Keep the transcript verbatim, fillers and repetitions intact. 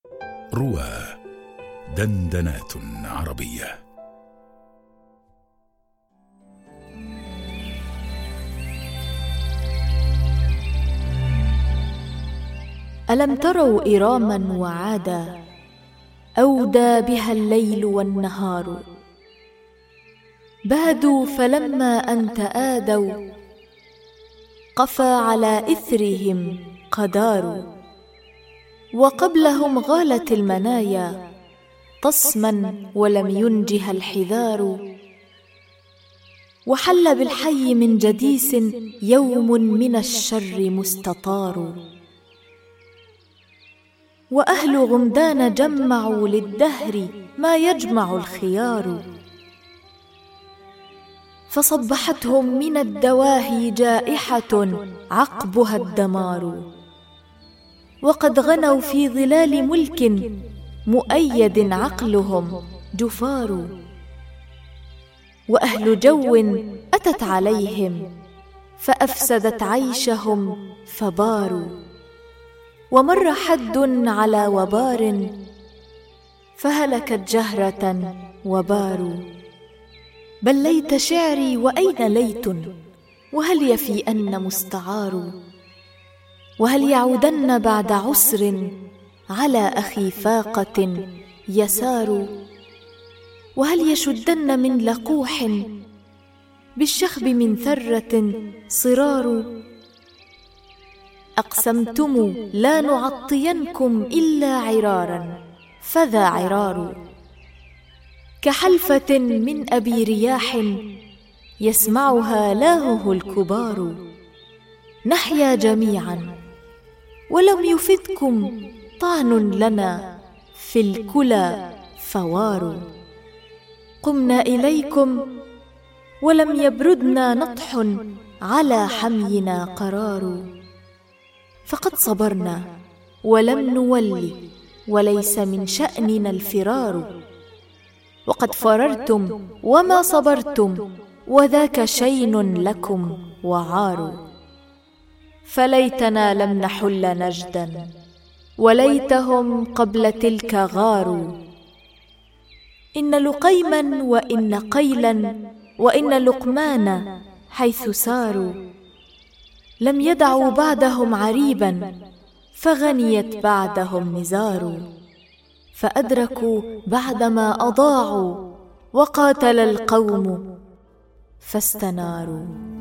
روى دندنات عربية. ألم تروا إراما وعادا أودى بها الليل والنهار، بادوا فلما أن تآدوا قفى على إثرهم قدار، وقبلهم غالت المنايا تصما ولم ينجها الحذار، وحل بالحي من جديس يوم من الشر مستطار، وأهل غمدان جمعوا للدهر ما يجمع الخيار، فصبحتهم من الدواهي جائحة عقبها الدمار، وقد غنوا في ظلال ملك مؤيد عقلهم جفار، وأهل جو أتت عليهم فأفسدت عيشهم فباروا، ومر حد على وبار فهلكت جهرة وباروا، بل ليت شعري وأين ليت، وهل يفيئن مستعار، وهل يعودن بعد عسر على أخي فاقة يسار، وهل يشدن من لقوح بالشخب من ثرة صرار، أقسمتم لا نعطينكم إلا عرارا فذا عرار، كحلفة من أبي رياح يسمعها لاهه الكبار، نحيا جميعا ولم يفدكم طعن لنا في الكلى فوار، قمنا إليكم ولم يبردنا نطح على حمينا قرار، فقد صبرنا ولم نولي وليس من شأننا الفرار، وقد فررتم وما صبرتم وذاك شين لكم وعار، فليتنا لم نحل نجدا وليتهم قبل تلك غاروا، إن لقيما وإن قيلا وإن لقمان حيث ساروا، لم يدعوا بعدهم عريبا فغنيت بعدهم نزار، فأدركوا بعدما أضاعوا وقاتل القوم فاستناروا.